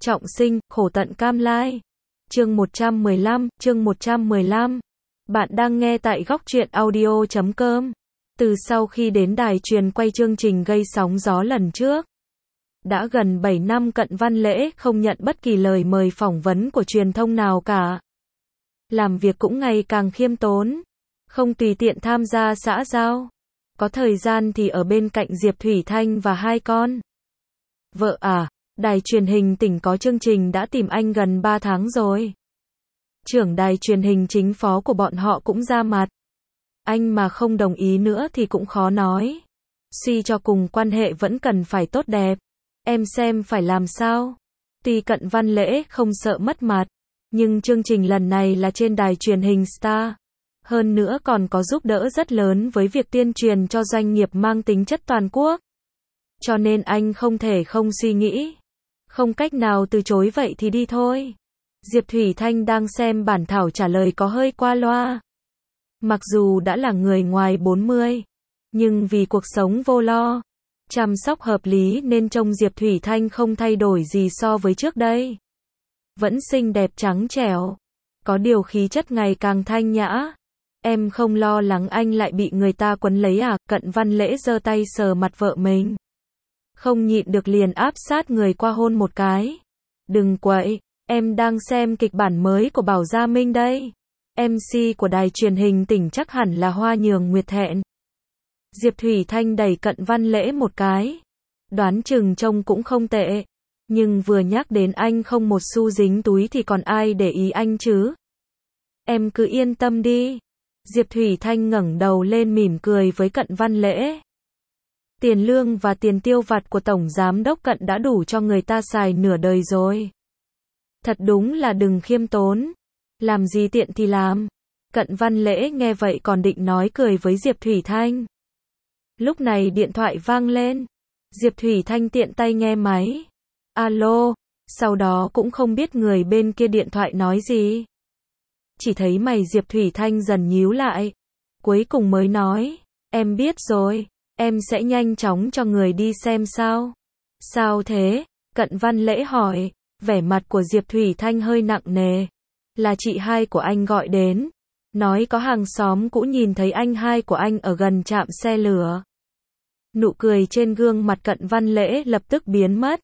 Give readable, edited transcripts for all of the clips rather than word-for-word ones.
Trọng sinh, khổ tận cam lai. Chương 115. Bạn đang nghe tại góc truyện audio.com. Từ sau khi đến đài truyền quay chương trình gây sóng gió lần trước, đã gần 7 năm Cận Văn Lễ không nhận bất kỳ lời mời phỏng vấn của truyền thông nào cả. Làm việc cũng ngày càng khiêm tốn, không tùy tiện tham gia xã giao. Có thời gian thì ở bên cạnh Diệp Thủy Thanh và hai con. Vợ à, đài truyền hình tỉnh có chương trình đã tìm anh gần 3 tháng rồi. Trưởng đài truyền hình chính phó của bọn họ cũng ra mặt. Anh mà không đồng ý nữa thì cũng khó nói. Suy cho cùng quan hệ vẫn cần phải tốt đẹp. Em xem phải làm sao. Tuy Cận Văn Lễ không sợ mất mặt, nhưng chương trình lần này là trên đài truyền hình Star. Hơn nữa còn có giúp đỡ rất lớn với việc tuyên truyền cho doanh nghiệp mang tính chất toàn quốc. Cho nên anh không thể không suy nghĩ. Không cách nào từ chối vậy thì đi thôi. Diệp Thủy Thanh đang xem bản thảo trả lời có hơi qua loa. Mặc dù đã là người ngoài 40, nhưng vì cuộc sống vô lo, chăm sóc hợp lý nên trông Diệp Thủy Thanh không thay đổi gì so với trước đây. Vẫn xinh đẹp trắng trẻo, có điều khí chất ngày càng thanh nhã. Em không lo lắng anh lại bị người ta quấn lấy à? Cận Văn Lễ giơ tay sờ mặt vợ mình. Không nhịn được liền áp sát người qua hôn một cái. Đừng quậy, em đang xem kịch bản mới của Bảo Gia Minh đây. MC của đài truyền hình tỉnh chắc hẳn là Hoa Nhường Nguyệt Thẹn. Diệp Thủy Thanh đẩy Cận Văn Lễ một cái. Đoán chừng trông cũng không tệ. Nhưng vừa nhắc đến anh không một xu dính túi thì còn ai để ý anh chứ? Em cứ yên tâm đi. Diệp Thủy Thanh ngẩng đầu lên mỉm cười với Cận Văn Lễ. Tiền lương và tiền tiêu vặt của Tổng Giám đốc Cận đã đủ cho người ta xài nửa đời rồi. Thật đúng là đừng khiêm tốn. Làm gì tiện thì làm. Cận Văn Lễ nghe vậy còn định nói cười với Diệp Thủy Thanh. Lúc này điện thoại vang lên. Diệp Thủy Thanh tiện tay nghe máy. Alo, sau đó cũng không biết người bên kia điện thoại nói gì. Chỉ thấy mày Diệp Thủy Thanh dần nhíu lại. Cuối cùng mới nói, em biết rồi, em sẽ nhanh chóng cho người đi xem sao. Sao thế? Cận Văn Lễ hỏi, vẻ mặt của Diệp Thủy Thanh hơi nặng nề. Là chị hai của anh gọi đến, nói có hàng xóm cũ nhìn thấy anh hai của anh ở gần trạm xe lửa. Nụ cười trên gương mặt Cận Văn Lễ lập tức biến mất.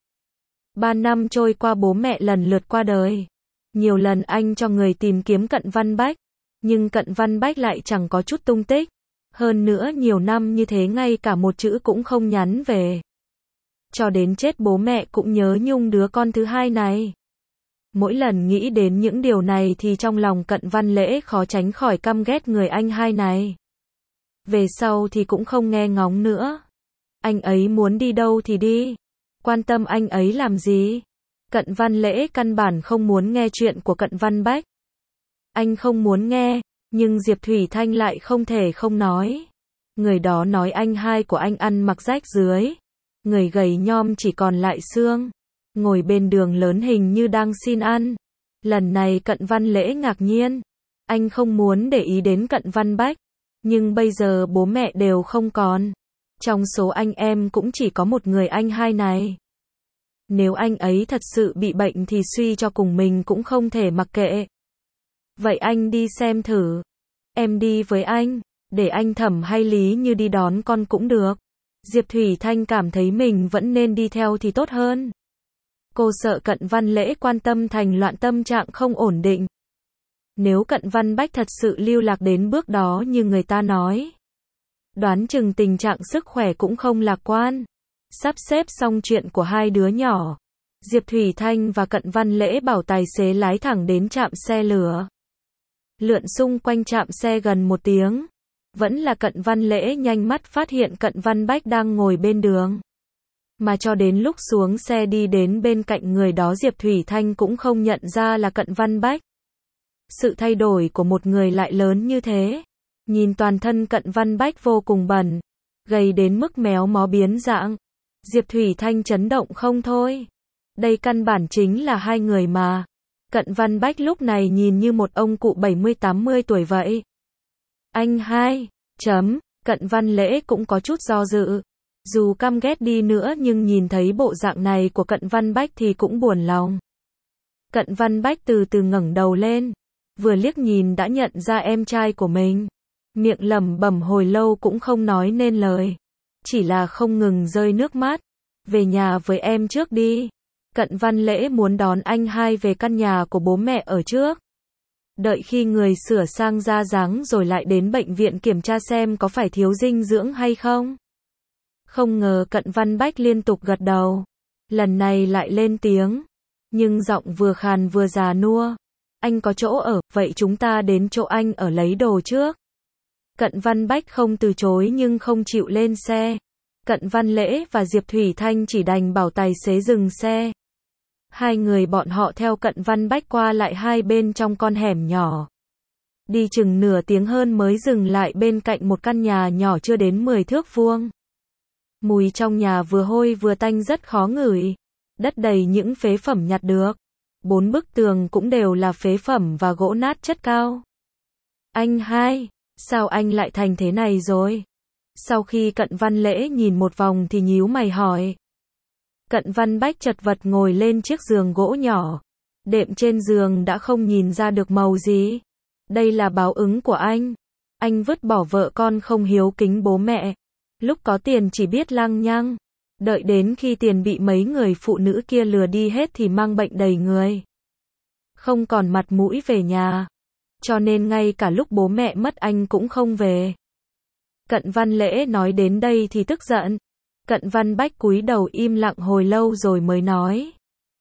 3 năm trôi qua bố mẹ lần lượt qua đời. Nhiều lần anh cho người tìm kiếm Cận Văn Bách, nhưng Cận Văn Bách lại chẳng có chút tung tích. Hơn nữa nhiều năm như thế ngay cả một chữ cũng không nhắn về. Cho đến chết bố mẹ cũng nhớ nhung đứa con thứ hai này. Mỗi lần nghĩ đến những điều này thì trong lòng Cận Văn Lễ khó tránh khỏi căm ghét người anh hai này. Về sau thì cũng không nghe ngóng nữa. Anh ấy muốn đi đâu thì đi. Quan tâm anh ấy làm gì? Cận Văn Lễ căn bản không muốn nghe chuyện của Cận Văn Bách. Anh không muốn nghe, nhưng Diệp Thủy Thanh lại không thể không nói. Người đó nói anh hai của anh ăn mặc rách rưới. Người gầy nhom chỉ còn lại xương. Ngồi bên đường lớn hình như đang xin ăn. Lần này Cận Văn Lễ ngạc nhiên. Anh không muốn để ý đến Cận Văn Bách. Nhưng bây giờ bố mẹ đều không còn. Trong số anh em cũng chỉ có một người anh hai này. Nếu anh ấy thật sự bị bệnh thì suy cho cùng mình cũng không thể mặc kệ. Vậy anh đi xem thử. Em đi với anh. Để anh Thẩm hay Lý Như đi đón con cũng được. Diệp Thủy Thanh cảm thấy mình vẫn nên đi theo thì tốt hơn. Cô sợ Cận Văn Lễ quan tâm thành loạn tâm trạng không ổn định. Nếu Cận Văn Bách thật sự lưu lạc đến bước đó như người ta nói, đoán chừng tình trạng sức khỏe cũng không lạc quan. Sắp xếp xong chuyện của hai đứa nhỏ, Diệp Thủy Thanh và Cận Văn Lễ bảo tài xế lái thẳng đến trạm xe lửa. Lượn xung quanh trạm xe gần 1 tiếng. Vẫn là Cận Văn Lễ nhanh mắt phát hiện Cận Văn Bách đang ngồi bên đường. Mà cho đến lúc xuống xe đi đến bên cạnh người đó Diệp Thủy Thanh cũng không nhận ra là Cận Văn Bách. Sự thay đổi của một người lại lớn như thế. Nhìn toàn thân Cận Văn Bách vô cùng bẩn, gầy đến mức méo mó biến dạng. Diệp Thủy Thanh chấn động không thôi. Đây căn bản chính là hai người mà. Cận Văn Bách lúc này nhìn như một ông cụ 70-80 tuổi vậy. Anh hai, Cận Văn Lễ cũng có chút do dự. Dù căm ghét đi nữa nhưng nhìn thấy bộ dạng này của Cận Văn Bách thì cũng buồn lòng. Cận Văn Bách từ từ ngẩng đầu lên, vừa liếc nhìn đã nhận ra em trai của mình. Miệng lẩm bẩm hồi lâu cũng không nói nên lời, chỉ là không ngừng rơi nước mắt. Về nhà với em trước đi. Cận Văn Lễ muốn đón anh hai về căn nhà của bố mẹ ở trước. Đợi khi người sửa sang ra dáng rồi lại đến bệnh viện kiểm tra xem có phải thiếu dinh dưỡng hay không. Không ngờ Cận Văn Bách liên tục gật đầu. Lần này lại lên tiếng, nhưng giọng vừa khàn vừa già nua. Anh có chỗ ở, vậy chúng ta đến chỗ anh ở lấy đồ trước. Cận Văn Bách không từ chối nhưng không chịu lên xe. Cận Văn Lễ và Diệp Thủy Thanh chỉ đành bảo tài xế dừng xe. Hai người bọn họ theo Cận Văn Bách qua lại hai bên trong con hẻm nhỏ. Đi chừng nửa tiếng hơn mới dừng lại bên cạnh một căn nhà nhỏ chưa đến 10 thước vuông. Mùi trong nhà vừa hôi vừa tanh rất khó ngửi. Đất đầy những phế phẩm nhặt được. 4 bức tường cũng đều là phế phẩm và gỗ nát chất cao. Anh hai, sao anh lại thành thế này rồi? Sau khi Cận Văn Lễ nhìn một vòng thì nhíu mày hỏi. Cận Văn Bách chật vật ngồi lên chiếc giường gỗ nhỏ. Đệm trên giường đã không nhìn ra được màu gì. Đây là báo ứng của anh. Anh vứt bỏ vợ con không hiếu kính bố mẹ. Lúc có tiền chỉ biết lăng nhăng. Đợi đến khi tiền bị mấy người phụ nữ kia lừa đi hết thì mang bệnh đầy người. Không còn mặt mũi về nhà. Cho nên ngay cả lúc bố mẹ mất anh cũng không về. Cận Văn Lễ nói đến đây thì tức giận. Cận Văn Bách cúi đầu im lặng hồi lâu rồi mới nói.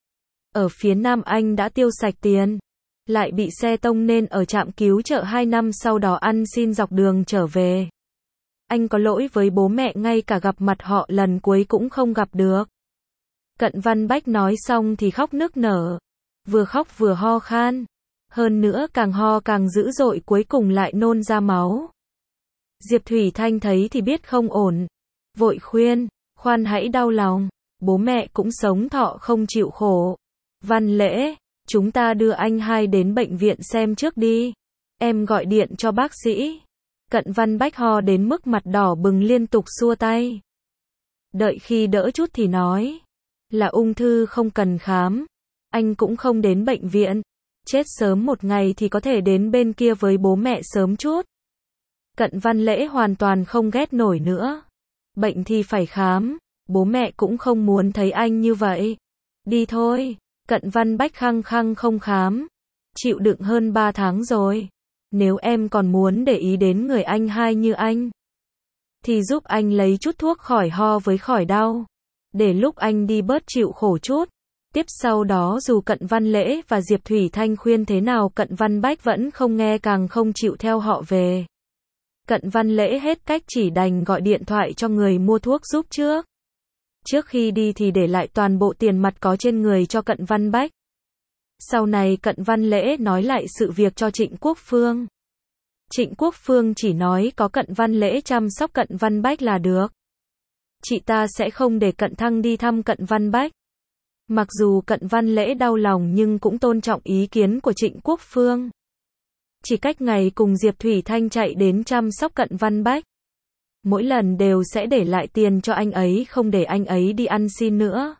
Ở phía Nam anh đã tiêu sạch tiền. Lại bị xe tông nên ở trạm cứu trợ 2 năm sau đó ăn xin dọc đường trở về. Anh có lỗi với bố mẹ ngay cả gặp mặt họ lần cuối cũng không gặp được. Cận Văn Bách nói xong thì khóc nức nở. Vừa khóc vừa ho khan. Hơn nữa càng ho càng dữ dội cuối cùng lại nôn ra máu. Diệp Thủy Thanh thấy thì biết không ổn. Vội khuyên, khoan hãy đau lòng. Bố mẹ cũng sống thọ không chịu khổ. Văn Lễ, chúng ta đưa anh hai đến bệnh viện xem trước đi. Em gọi điện cho bác sĩ. Cận Văn Bách ho đến mức mặt đỏ bừng liên tục xua tay. Đợi khi đỡ chút thì nói. Là ung thư không cần khám. Anh cũng không đến bệnh viện. Chết sớm một ngày thì có thể đến bên kia với bố mẹ sớm chút. Cận Văn Lễ hoàn toàn không ghét nổi nữa. Bệnh thì phải khám. Bố mẹ cũng không muốn thấy anh như vậy. Đi thôi. Cận Văn Bách khăng khăng không khám. Chịu đựng hơn 3 tháng rồi. Nếu em còn muốn để ý đến người anh hai như anh, thì giúp anh lấy chút thuốc khỏi ho với khỏi đau. Để lúc anh đi bớt chịu khổ chút. Tiếp sau đó dù Cận Văn Lễ và Diệp Thủy Thanh khuyên thế nào Cận Văn Bách vẫn không nghe càng không chịu theo họ về. Cận Văn Lễ hết cách chỉ đành gọi điện thoại cho người mua thuốc giúp trước. Trước khi đi thì để lại toàn bộ tiền mặt có trên người cho Cận Văn Bách. Sau này Cận Văn Lễ nói lại sự việc cho Trịnh Quốc Phương. Trịnh Quốc Phương chỉ nói có Cận Văn Lễ chăm sóc Cận Văn Bách là được. Chị ta sẽ không để Cận Thăng đi thăm Cận Văn Bách. Mặc dù Cận Văn Lễ đau lòng nhưng cũng tôn trọng ý kiến của Trịnh Quốc Phương. Chỉ cách ngày cùng Diệp Thủy Thanh chạy đến chăm sóc Cận Văn Bách. Mỗi lần đều sẽ để lại tiền cho anh ấy không để anh ấy đi ăn xin nữa.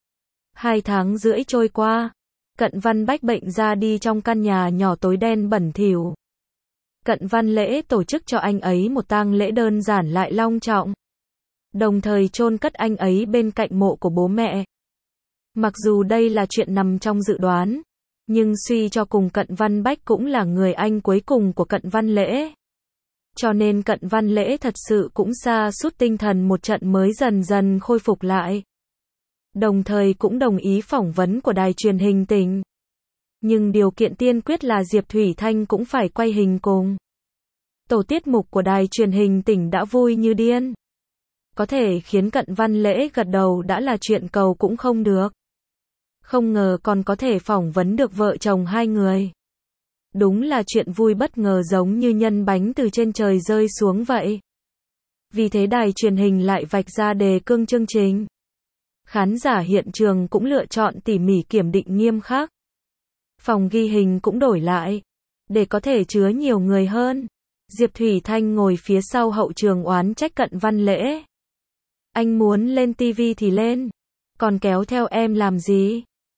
2 tháng rưỡi trôi qua. Cận Văn Bách bệnh ra đi trong căn nhà nhỏ tối đen bẩn thỉu. Cận Văn Lễ tổ chức cho anh ấy một tang lễ đơn giản lại long trọng. Đồng thời chôn cất anh ấy bên cạnh mộ của bố mẹ. Mặc dù đây là chuyện nằm trong dự đoán, nhưng suy cho cùng Cận Văn Bách cũng là người anh cuối cùng của Cận Văn Lễ. Cho nên Cận Văn Lễ thật sự cũng sa sút tinh thần một trận mới dần dần khôi phục lại. Đồng thời cũng đồng ý phỏng vấn của đài truyền hình tỉnh. Nhưng điều kiện tiên quyết là Diệp Thủy Thanh cũng phải quay hình cùng. Tổ tiết mục của đài truyền hình tỉnh đã vui như điên. Có thể khiến Cận Văn Lễ gật đầu đã là chuyện cầu cũng không được. Không ngờ còn có thể phỏng vấn được vợ chồng hai người. Đúng là chuyện vui bất ngờ giống như nhân bánh từ trên trời rơi xuống vậy. Vì thế đài truyền hình lại vạch ra đề cương chương trình. Khán giả hiện trường cũng lựa chọn tỉ mỉ kiểm định nghiêm khắc. Phòng ghi hình cũng đổi lại, để có thể chứa nhiều người hơn. Diệp Thủy Thanh ngồi phía sau hậu trường oán trách Cận Văn Lễ. Anh muốn lên TV thì lên, còn kéo theo em làm gì?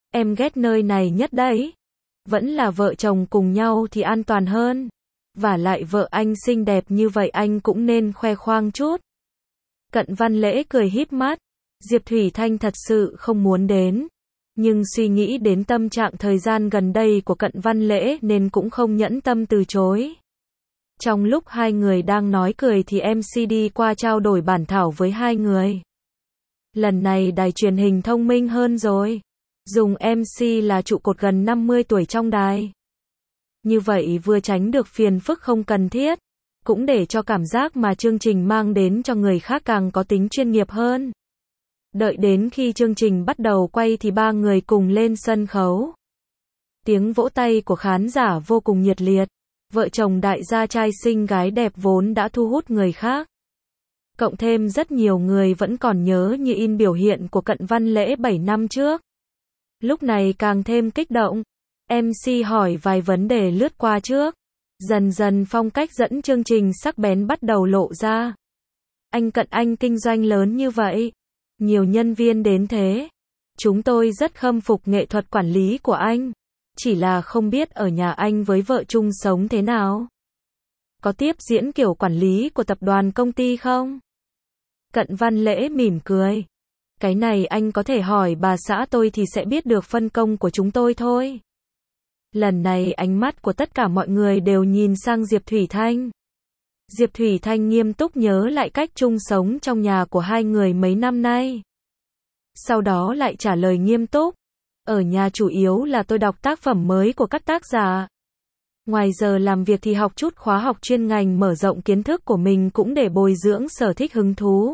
Em ghét nơi này nhất đấy. Vẫn là vợ chồng cùng nhau thì an toàn hơn. Vả lại vợ anh xinh đẹp như vậy anh cũng nên khoe khoang chút. Cận Văn Lễ cười híp mắt. Diệp Thủy Thanh thật sự không muốn đến. Nhưng suy nghĩ đến tâm trạng thời gian gần đây của Cận Văn Lễ nên cũng không nhẫn tâm từ chối. Trong lúc hai người đang nói cười thì MC đi qua trao đổi bản thảo với hai người. Lần này đài truyền hình thông minh hơn rồi. Dùng MC là trụ cột gần 50 tuổi trong đài. Như vậy vừa tránh được phiền phức không cần thiết, cũng để cho cảm giác mà chương trình mang đến cho người khác càng có tính chuyên nghiệp hơn. Đợi đến khi chương trình bắt đầu quay thì ba người cùng lên sân khấu. Tiếng vỗ tay của khán giả vô cùng nhiệt liệt. Vợ chồng đại gia trai xinh gái đẹp vốn đã thu hút người khác. Cộng thêm rất nhiều người vẫn còn nhớ như in biểu hiện của Cận Văn Lễ 7 năm trước. Lúc này càng thêm kích động. MC hỏi vài vấn đề lướt qua trước. Dần dần phong cách dẫn chương trình sắc bén bắt đầu lộ ra. Anh Cận, anh kinh doanh lớn như vậy. Nhiều nhân viên đến thế. Chúng tôi rất khâm phục nghệ thuật quản lý của anh. Chỉ là không biết ở nhà anh với vợ chung sống thế nào. Có tiếp diễn kiểu quản lý của tập đoàn công ty không? Cận Văn Lễ mỉm cười. Cái này anh có thể hỏi bà xã tôi thì sẽ biết được phân công của chúng tôi thôi. Lần này ánh mắt của tất cả mọi người đều nhìn sang Diệp Thủy Thanh. Diệp Thủy Thanh nghiêm túc nhớ lại cách chung sống trong nhà của hai người mấy năm nay. Sau đó lại trả lời nghiêm túc. Ở nhà chủ yếu là tôi đọc tác phẩm mới của các tác giả. Ngoài giờ làm việc thì học chút khóa học chuyên ngành mở rộng kiến thức của mình cũng để bồi dưỡng sở thích hứng thú.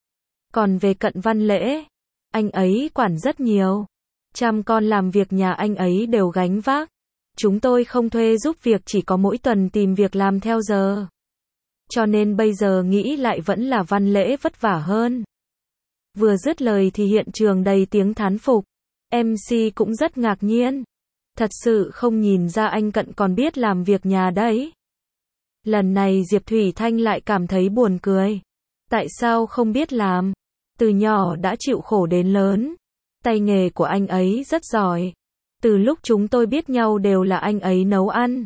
Còn về Cận Văn Lễ, anh ấy quản rất nhiều. Chăm con làm việc nhà anh ấy đều gánh vác. Chúng tôi không thuê giúp việc, chỉ có mỗi tuần tìm việc làm theo giờ. Cho nên bây giờ nghĩ lại vẫn là Văn Lễ vất vả hơn. Vừa dứt lời thì hiện trường đầy tiếng thán phục. MC cũng rất ngạc nhiên. Thật sự không nhìn ra anh Cận còn biết làm việc nhà đấy. Lần này Diệp Thủy Thanh lại cảm thấy buồn cười. Tại sao không biết làm? Từ nhỏ đã chịu khổ đến lớn. Tay nghề của anh ấy rất giỏi. Từ lúc chúng tôi biết nhau đều là anh ấy nấu ăn.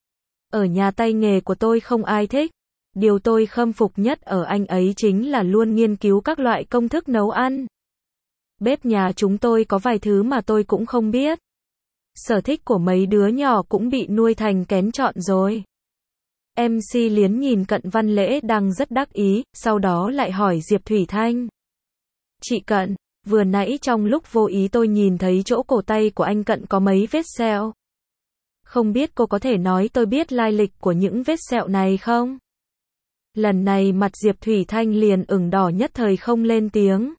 Ở nhà tay nghề của tôi không ai thích. Điều tôi khâm phục nhất ở anh ấy chính là luôn nghiên cứu các loại công thức nấu ăn. Bếp nhà chúng tôi có vài thứ mà tôi cũng không biết. Sở thích của mấy đứa nhỏ cũng bị nuôi thành kén chọn rồi. MC Liến nhìn Cận Văn Lễ đang rất đắc ý, sau đó lại hỏi Diệp Thủy Thanh. Chị Cận, vừa nãy trong lúc vô ý tôi nhìn thấy chỗ cổ tay của anh Cận có mấy vết sẹo. Không biết cô có thể nói tôi biết lai lịch của những vết sẹo này không? Lần này mặt Diệp Thủy Thanh liền ửng đỏ nhất thời không lên tiếng.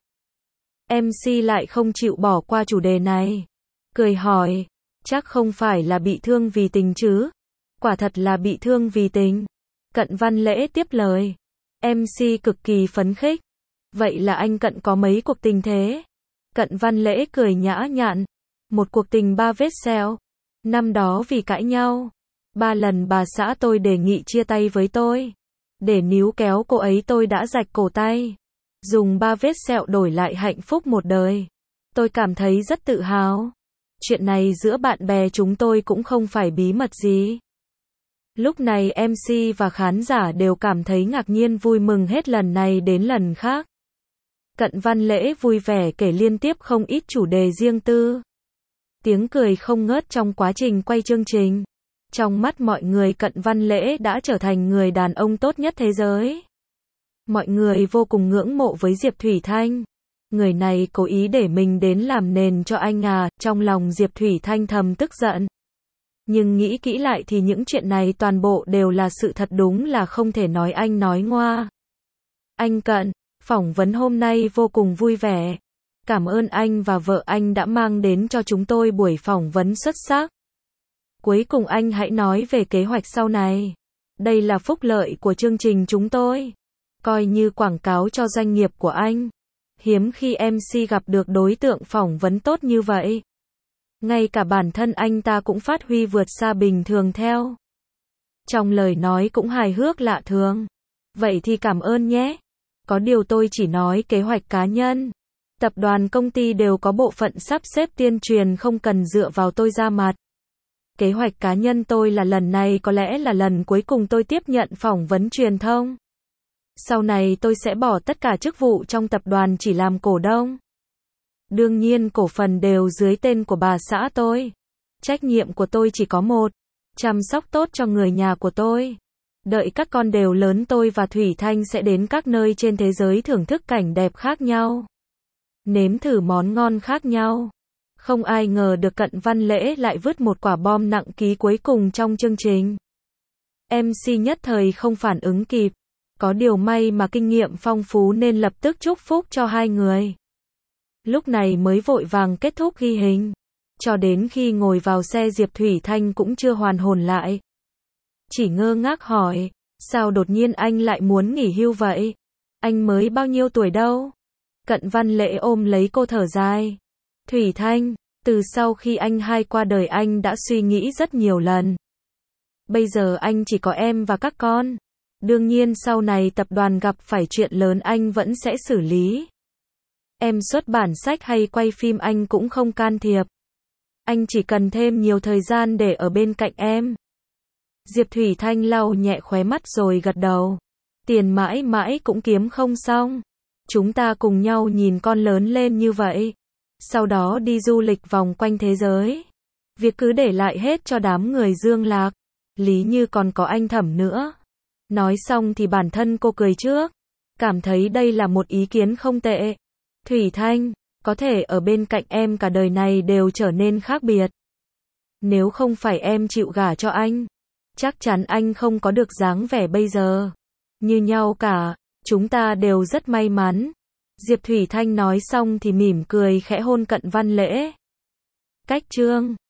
MC lại không chịu bỏ qua chủ đề này. Cười hỏi, chắc không phải là bị thương vì tình chứ? Quả thật là bị thương vì tình. Cận Văn Lễ tiếp lời. MC cực kỳ phấn khích. Vậy là anh Cận có mấy cuộc tình thế? Cận Văn Lễ cười nhã nhặn. Một cuộc tình 3 vết sẹo. Năm đó vì cãi nhau. 3 lần bà xã tôi đề nghị chia tay với tôi. Để níu kéo cô ấy tôi đã rạch cổ tay. Dùng 3 vết sẹo đổi lại hạnh phúc một đời. Tôi cảm thấy rất tự hào. Chuyện này giữa bạn bè chúng tôi cũng không phải bí mật gì. Lúc này MC và khán giả đều cảm thấy ngạc nhiên vui mừng hết lần này đến lần khác. Cận Văn Lễ vui vẻ kể liên tiếp không ít chủ đề riêng tư. Tiếng cười không ngớt trong quá trình quay chương trình. Trong mắt mọi người Cận Văn Lễ đã trở thành người đàn ông tốt nhất thế giới. Mọi người vô cùng ngưỡng mộ với Diệp Thủy Thanh. Người này cố ý để mình đến làm nền cho anh à, trong lòng Diệp Thủy Thanh thầm tức giận. Nhưng nghĩ kỹ lại thì những chuyện này toàn bộ đều là sự thật, đúng là không thể nói anh nói ngoa. Anh Cận, phỏng vấn hôm nay vô cùng vui vẻ. Cảm ơn anh và vợ anh đã mang đến cho chúng tôi buổi phỏng vấn xuất sắc. Cuối cùng anh hãy nói về kế hoạch sau này. Đây là phúc lợi của chương trình chúng tôi. Coi như quảng cáo cho doanh nghiệp của anh. Hiếm khi MC gặp được đối tượng phỏng vấn tốt như vậy. Ngay cả bản thân anh ta cũng phát huy vượt xa bình thường theo. Trong lời nói cũng hài hước lạ thường. Vậy thì cảm ơn nhé. Có điều tôi chỉ nói kế hoạch cá nhân. Tập đoàn công ty đều có bộ phận sắp xếp tuyên truyền không cần dựa vào tôi ra mặt. Kế hoạch cá nhân tôi là lần này có lẽ là lần cuối cùng tôi tiếp nhận phỏng vấn truyền thông. Sau này tôi sẽ bỏ tất cả chức vụ trong tập đoàn chỉ làm cổ đông. Đương nhiên cổ phần đều dưới tên của bà xã tôi. Trách nhiệm của tôi chỉ có một, chăm sóc tốt cho người nhà của tôi. Đợi các con đều lớn tôi và Thủy Thanh sẽ đến các nơi trên thế giới thưởng thức cảnh đẹp khác nhau. Nếm thử món ngon khác nhau. Không ai ngờ được Cận Văn Lễ lại vứt một quả bom nặng ký cuối cùng trong chương trình. MC nhất thời không phản ứng kịp. Có điều may mà kinh nghiệm phong phú nên lập tức chúc phúc cho hai người. Lúc này mới vội vàng kết thúc ghi hình. Cho đến khi ngồi vào xe Diệp Thủy Thanh cũng chưa hoàn hồn lại. Chỉ ngơ ngác hỏi, sao đột nhiên anh lại muốn nghỉ hưu vậy? Anh mới bao nhiêu tuổi đâu? Cận Văn Lễ ôm lấy cô thở dài. Thủy Thanh, từ sau khi anh hai qua đời anh đã suy nghĩ rất nhiều lần. Bây giờ anh chỉ có em và các con. Đương nhiên sau này tập đoàn gặp phải chuyện lớn anh vẫn sẽ xử lý. Em xuất bản sách hay quay phim anh cũng không can thiệp. Anh chỉ cần thêm nhiều thời gian để ở bên cạnh em. Diệp Thủy Thanh lau nhẹ khóe mắt rồi gật đầu. Tiền mãi mãi cũng kiếm không xong. Chúng ta cùng nhau nhìn con lớn lên như vậy. Sau đó đi du lịch vòng quanh thế giới. Việc cứ để lại hết cho đám người Dương Lạc. Lý Như còn có anh Thẩm nữa. Nói xong thì bản thân cô cười trước. Cảm thấy đây là một ý kiến không tệ. Thủy Thanh, có thể ở bên cạnh em cả đời này đều trở nên khác biệt. Nếu không phải em chịu gả cho anh, chắc chắn anh không có được dáng vẻ bây giờ. Như nhau cả, chúng ta đều rất may mắn. Diệp Thủy Thanh nói xong thì mỉm cười khẽ hôn Cận Văn Lễ. Cách chương